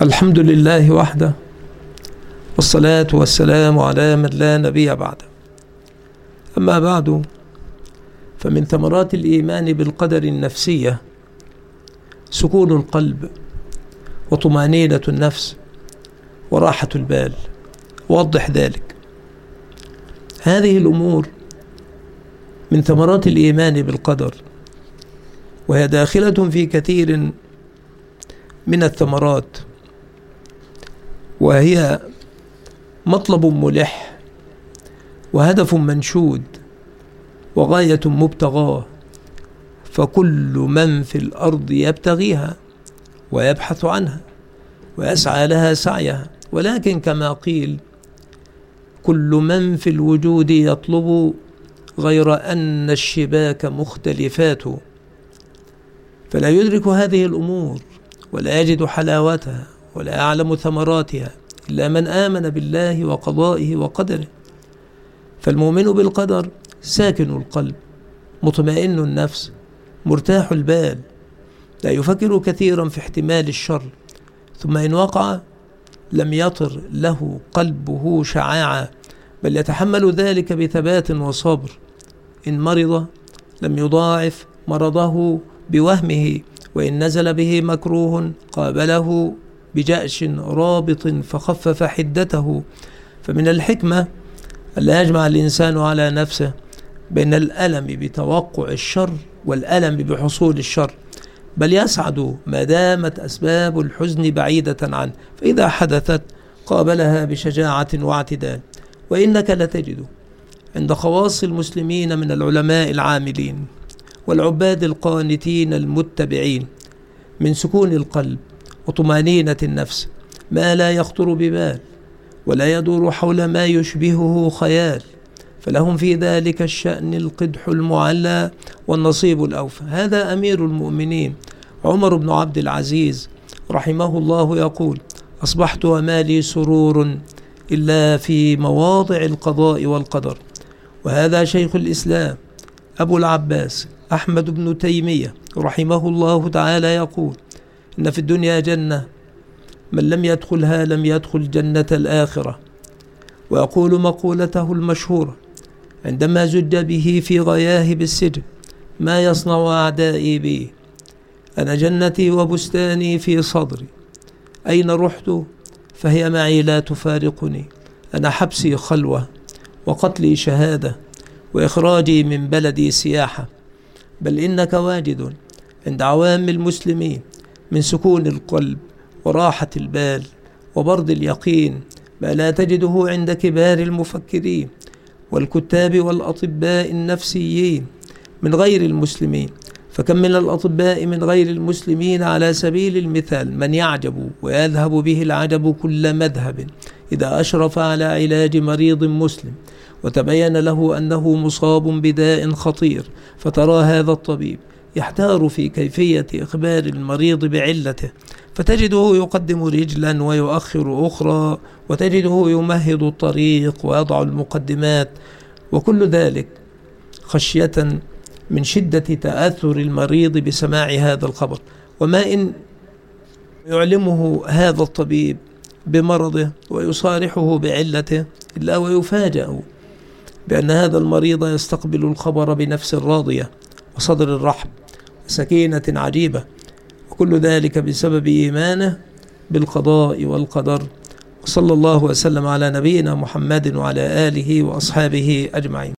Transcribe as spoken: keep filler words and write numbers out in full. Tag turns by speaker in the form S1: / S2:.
S1: الحمد لله وحده، والصلاة والسلام على من لا نبي بعده. أما بعد، فمن ثمرات الإيمان بالقدر النفسية سكون القلب وطمأنينة النفس وراحة البال. وضح ذلك. هذه الأمور من ثمرات الإيمان بالقدر، وهي داخلة في كثير من الثمرات، وهي مطلب ملح وهدف منشود وغاية مبتغاه، فكل من في الأرض يبتغيها ويبحث عنها ويسعى لها سعيها، ولكن كما قيل: كل من في الوجود يطلب، غير أن الشباك مختلفات. فلا يدرك هذه الأمور ولا يجد حلاوتها ولا يعلم ثمراتها إلا من آمن بالله وقضائه وقدره. فالمؤمن بالقدر ساكن القلب، مطمئن النفس، مرتاح البال، لا يفكر كثيرا في احتمال الشر، ثم إن وقع لم يطر له قلبه شعاعا، بل يتحمل ذلك بثبات وصبر. إن مرض لم يضاعف مرضه بوهمه، وإن نزل به مكروه قابله بجأش رابط فخفف حدته. فمن الحكمة ألا يجمع الإنسان على نفسه بين الألم بتوقع الشر والألم بحصول الشر، بل يسعد ما دامت أسباب الحزن بعيدة عنه، فإذا حدثت قابلها بشجاعة واعتدال. وإنك لتجد عند خواص المسلمين من العلماء العاملين والعباد القانتين المتبعين من سكون القلب وطمأنينة النفس ما لا يخطر ببال ولا يدور حول ما يشبهه خيال، فلهم في ذلك الشأن القدح المعلى والنصيب الأوفى. هذا أمير المؤمنين عمر بن عبد العزيز رحمه الله يقول: أصبحت ومالي سرور إلا في مواضع القضاء والقدر. وهذا شيخ الإسلام أبو العباس أحمد بن تيمية رحمه الله تعالى يقول: إن في الدنيا جنة، من لم يدخلها لم يدخل جنة الآخرة. ويقول مقولته المشهورة عندما زج به في غياهب السجن: ما يصنع أعدائي بي؟ أنا جنتي وبستاني في صدري، أين رحت فهي معي لا تفارقني. أنا حبسي خلوة، وقتلي شهادة، وإخراجي من بلدي سياحة. بل إنك واجد عند عوام المسلمين من سكون القلب وراحة البال وبرد اليقين ما لا تجده عند كبار المفكرين والكتاب والأطباء النفسيين من غير المسلمين. فكم من الأطباء من غير المسلمين على سبيل المثال من يعجب ويذهب به العجب كل مذهب إذا أشرف على علاج مريض مسلم وتبين له أنه مصاب بداء خطير، فترى هذا الطبيب يحتار في كيفية إخبار المريض بعلته، فتجده يقدم رجلا ويؤخر أخرى، وتجده يمهد الطريق ويضع المقدمات، وكل ذلك خشية من شدة تأثر المريض بسماع هذا الخبر. وما إن يعلمه هذا الطبيب بمرضه ويصارحه بعلته إلا ويفاجأ بأن هذا المريض يستقبل الخبر بنفس راضية وصدر الرحب وسكينة عجيبة، وكل ذلك بسبب إيمانه بالقضاء والقدر. وصلى الله وسلم على نبينا محمد وعلى آله وأصحابه أجمعين.